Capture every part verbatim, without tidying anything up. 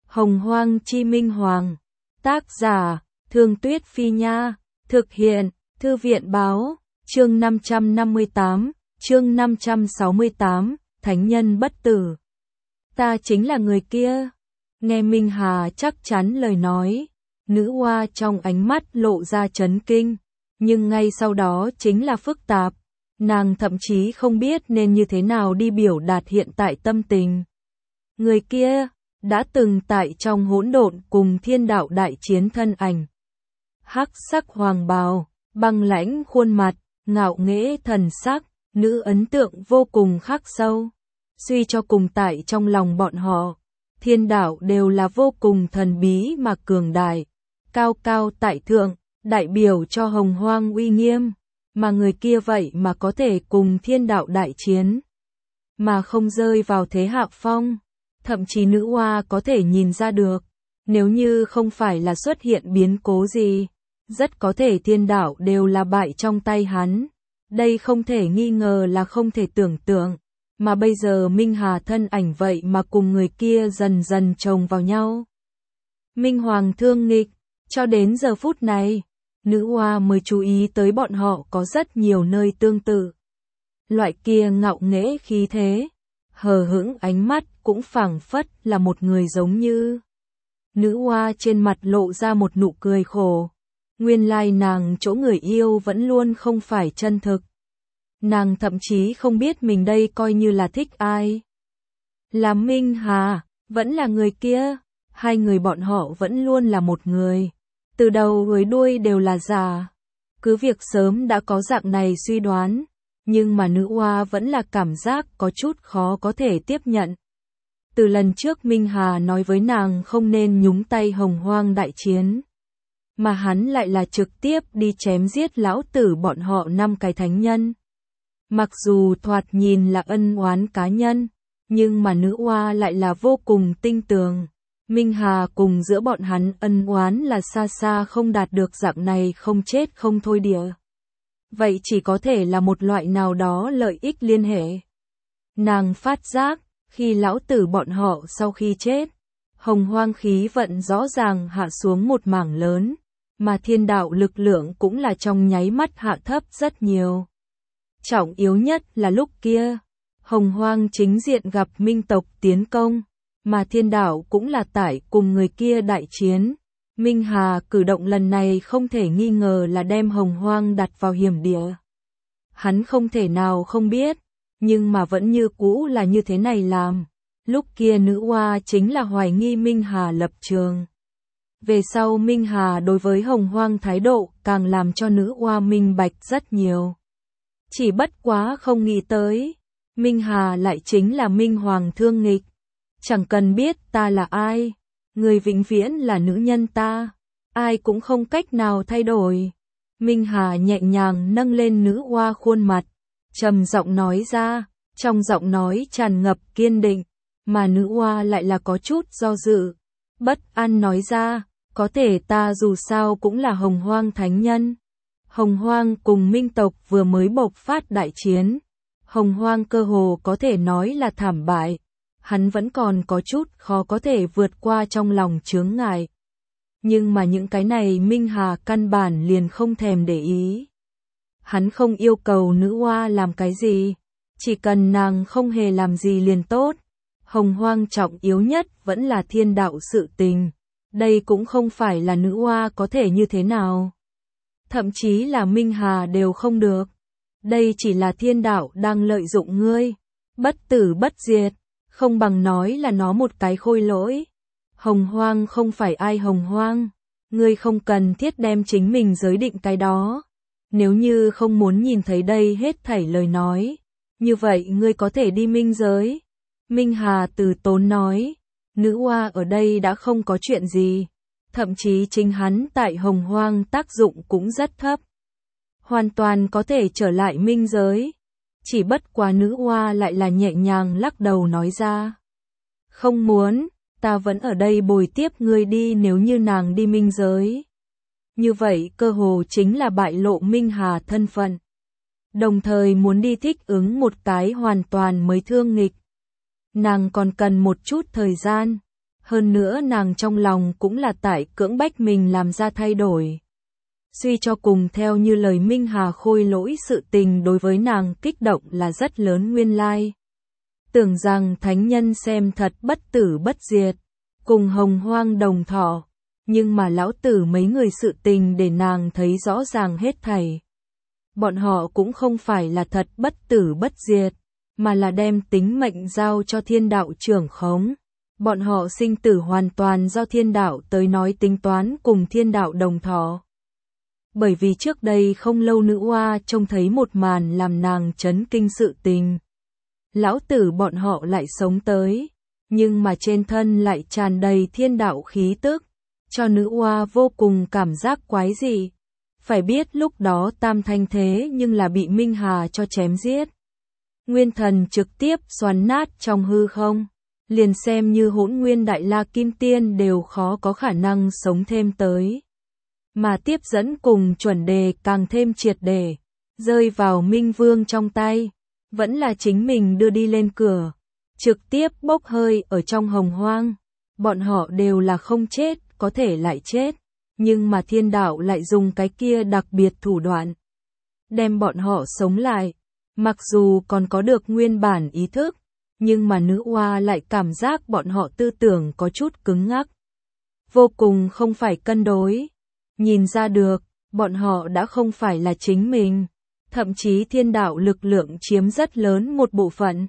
Hồng Hoang Chi Minh Hoàng. Tác giả, Thương Tuyết Phi Nha. Thực hiện, Thư viện Báo. Chương năm trăm năm mươi tám, chương năm trăm sáu mươi tám, Thánh Nhân Bất Tử. Ta chính là người kia. Nghe Minh Hà chắc chắn lời nói, nữ oa trong ánh mắt lộ ra chấn kinh, nhưng ngay sau đó chính là phức tạp. Nàng thậm chí không biết nên như thế nào đi biểu đạt hiện tại tâm tình. Người kia đã từng tại trong hỗn độn cùng thiên đạo đại chiến thân ảnh. Hắc sắc hoàng bào, băng lãnh khuôn mặt, ngạo nghễ thần sắc, nữ ấn tượng vô cùng khắc sâu. Suy cho cùng tại trong lòng bọn họ, thiên đạo đều là vô cùng thần bí mà cường đại, cao cao tại thượng, đại biểu cho hồng hoang uy nghiêm, mà người kia vậy mà có thể cùng thiên đạo đại chiến, mà không rơi vào thế hạ phong. Thậm chí nữ oa có thể nhìn ra được, nếu như không phải là xuất hiện biến cố gì, rất có thể thiên đạo đều là bại trong tay hắn. Đây không thể nghi ngờ là không thể tưởng tượng, mà bây giờ Minh Hà thân ảnh vậy mà cùng người kia dần dần chồng vào nhau. Minh Hoàng thương nghịch, cho đến giờ phút này, nữ oa mới chú ý tới bọn họ có rất nhiều nơi tương tự. Loại kia ngạo nghễ khí thế, hờ hững ánh mắt cũng phảng phất là một người giống như. Nữ oa trên mặt lộ ra một nụ cười khổ. Nguyên lai nàng chỗ người yêu vẫn luôn không phải chân thực. Nàng thậm chí không biết mình đây coi như là thích ai. Là Minh Hà, vẫn là người kia. Hai người bọn họ vẫn luôn là một người. Từ đầu tới đuôi đều là giả. Cứ việc sớm đã có dạng này suy đoán, nhưng mà nữ oa vẫn là cảm giác có chút khó có thể tiếp nhận. Từ lần trước Minh Hà nói với nàng không nên nhúng tay hồng hoang đại chiến, mà hắn lại là trực tiếp đi chém giết lão tử bọn họ năm cái thánh nhân. Mặc dù thoạt nhìn là ân oán cá nhân, nhưng mà nữ oa lại là vô cùng tinh tường. Minh Hà cùng giữa bọn hắn ân oán là xa xa không đạt được dạng này không chết không thôi địa. Vậy chỉ có thể là một loại nào đó lợi ích liên hệ. Nàng phát giác, khi lão tử bọn họ sau khi chết, hồng hoang khí vận rõ ràng hạ xuống một mảng lớn, mà thiên đạo lực lượng cũng là trong nháy mắt hạ thấp rất nhiều. Trọng yếu nhất là lúc kia, hồng hoang chính diện gặp minh tộc tiến công, mà thiên đạo cũng là tại cùng người kia đại chiến. Minh Hà cử động lần này không thể nghi ngờ là đem hồng hoang đặt vào hiểm địa. Hắn không thể nào không biết, nhưng mà vẫn như cũ là như thế này làm. Lúc kia nữ oa chính là hoài nghi Minh Hà lập trường. Về sau Minh Hà đối với hồng hoang thái độ càng làm cho nữ oa minh bạch rất nhiều. Chỉ bất quá không nghĩ tới, Minh Hà lại chính là Minh Hoàng thương nghịch. Chẳng cần biết ta là ai, người vĩnh viễn là nữ nhân ta, ai cũng không cách nào thay đổi. Minh Hà nhẹ nhàng nâng lên nữ oa khuôn mặt, trầm giọng nói ra, trong giọng nói tràn ngập kiên định, mà nữ oa lại là có chút do dự, bất an nói ra, có thể ta dù sao cũng là hồng hoang thánh nhân. Hồng hoang cùng minh tộc vừa mới bộc phát đại chiến, hồng hoang cơ hồ có thể nói là thảm bại. Hắn vẫn còn có chút khó có thể vượt qua trong lòng chướng ngại. Nhưng mà những cái này Minh Hà căn bản liền không thèm để ý. Hắn không yêu cầu nữ oa làm cái gì, chỉ cần nàng không hề làm gì liền tốt. Hồng hoang trọng yếu nhất vẫn là thiên đạo sự tình. Đây cũng không phải là nữ oa có thể như thế nào. Thậm chí là Minh Hà đều không được. Đây chỉ là thiên đạo đang lợi dụng ngươi. Bất tử bất diệt. Không bằng nói là nó một cái khôi lỗi. Hồng hoang không phải ai hồng hoang. Ngươi không cần thiết đem chính mình giới định cái đó. Nếu như không muốn nhìn thấy đây hết thảy lời nói, như vậy ngươi có thể đi minh giới. Minh Hà từ tốn nói, nữ oa ở đây đã không có chuyện gì. Thậm chí chính hắn tại hồng hoang tác dụng cũng rất thấp. Hoàn toàn có thể trở lại minh giới. Chỉ bất quá nữ oa lại là nhẹ nhàng lắc đầu nói ra. Không muốn, ta vẫn ở đây bồi tiếp ngươi đi nếu như nàng đi minh giới. Như vậy cơ hồ chính là bại lộ Minh Hà thân phận. Đồng thời muốn đi thích ứng một cái hoàn toàn mới thương nghịch. Nàng còn cần một chút thời gian. Hơn nữa nàng trong lòng cũng là tại cưỡng bách mình làm ra thay đổi. Suy cho cùng theo như lời Minh Hà Khôi Lỗi sự tình đối với nàng kích động là rất lớn nguyên lai. Tưởng rằng thánh nhân xem thật bất tử bất diệt, cùng hồng hoang đồng thọ, nhưng mà lão tử mấy người sự tình để nàng thấy rõ ràng hết thảy. Bọn họ cũng không phải là thật bất tử bất diệt, mà là đem tính mệnh giao cho thiên đạo trưởng khống. Bọn họ sinh tử hoàn toàn do thiên đạo tới nói tính toán cùng thiên đạo đồng thọ. Bởi vì trước đây không lâu nữ oa trông thấy một màn làm nàng chấn kinh sự tình. Lão tử bọn họ lại sống tới, nhưng mà trên thân lại tràn đầy thiên đạo khí tức, cho nữ oa vô cùng cảm giác quái dị. Phải biết lúc đó tam thanh thế nhưng là bị Minh Hà cho chém giết. Nguyên thần trực tiếp xoắn nát trong hư không, liền xem như Hỗn Nguyên Đại La Kim Tiên đều khó có khả năng sống thêm tới. Mà tiếp dẫn cùng chuẩn đề càng thêm triệt để, rơi vào Minh Vương trong tay, vẫn là chính mình đưa đi lên cửa, trực tiếp bốc hơi ở trong hồng hoang. Bọn họ đều là không chết, có thể lại chết, nhưng mà thiên đạo lại dùng cái kia đặc biệt thủ đoạn, đem bọn họ sống lại. Mặc dù còn có được nguyên bản ý thức, nhưng mà nữ oa lại cảm giác bọn họ tư tưởng có chút cứng ngắc, vô cùng không phải cân đối. Nhìn ra được, bọn họ đã không phải là chính mình, thậm chí thiên đạo lực lượng chiếm rất lớn một bộ phận.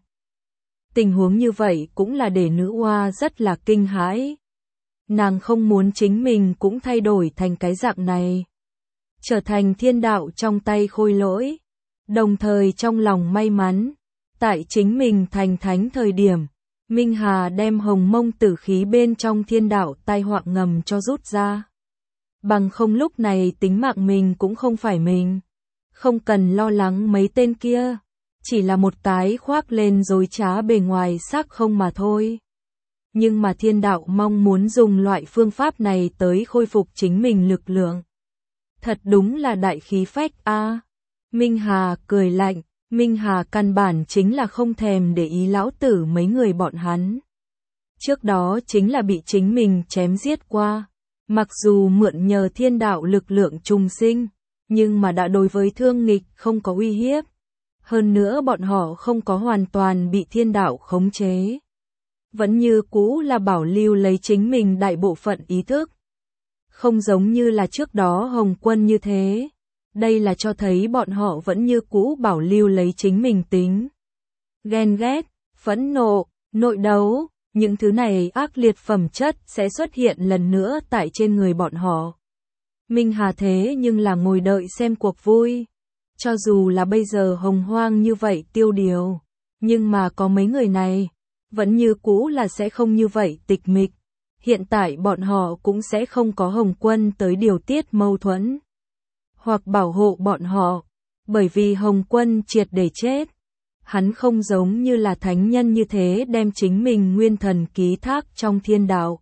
Tình huống như vậy cũng là để nữ oa rất là kinh hãi. Nàng không muốn chính mình cũng thay đổi thành cái dạng này, trở thành thiên đạo trong tay Khôi Lỗi. Đồng thời trong lòng may mắn, tại chính mình thành thánh thời điểm, Minh Hà đem hồng mông tử khí bên trong thiên đạo tai họa ngầm cho rút ra. Bằng không lúc này tính mạng mình cũng không phải mình, không cần lo lắng mấy tên kia, chỉ là một cái khoác lên dối trá bề ngoài xác không mà thôi. Nhưng mà thiên đạo mong muốn dùng loại phương pháp này tới khôi phục chính mình lực lượng. Thật đúng là đại khí phách a. À. Minh Hà cười lạnh, Minh Hà căn bản chính là không thèm để ý lão tử mấy người bọn hắn. Trước đó chính là bị chính mình chém giết qua, mặc dù mượn nhờ thiên đạo lực lượng trùng sinh, nhưng mà đã đối với thương nghịch không có uy hiếp. Hơn nữa bọn họ không có hoàn toàn bị thiên đạo khống chế. Vẫn như cũ là bảo lưu lấy chính mình đại bộ phận ý thức. Không giống như là trước đó Hồng Quân như thế. Đây là cho thấy bọn họ vẫn như cũ bảo lưu lấy chính mình tính. Ghen ghét, phẫn nộ, nội đấu, những thứ này ác liệt phẩm chất sẽ xuất hiện lần nữa tại trên người bọn họ. Minh Hà thế nhưng là ngồi đợi xem cuộc vui. Cho dù là bây giờ hồng hoang như vậy tiêu điều, nhưng mà có mấy người này, vẫn như cũ là sẽ không như vậy tịch mịch. Hiện tại bọn họ cũng sẽ không có Hồng Quân tới điều tiết mâu thuẫn, hoặc bảo hộ bọn họ, bởi vì Hồng Quân triệt để chết. Hắn không giống như là thánh nhân như thế đem chính mình nguyên thần ký thác trong thiên đạo.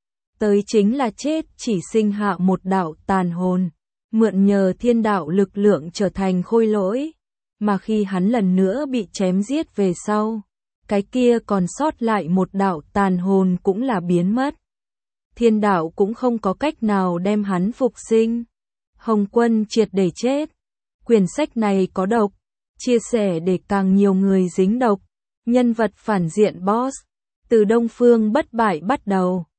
Tới chính là chết chỉ sinh hạ một đạo tàn hồn, mượn nhờ thiên đạo lực lượng trở thành Khôi Lỗi, mà khi hắn lần nữa bị chém giết về sau, cái kia còn sót lại một đạo tàn hồn cũng là biến mất. Thiên đạo cũng không có cách nào đem hắn phục sinh. Hồng Quân triệt để chết. Quyển sách này có độc, chia sẻ để càng nhiều người dính độc. Nhân vật phản diện boss, từ Đông Phương bất bại bắt đầu.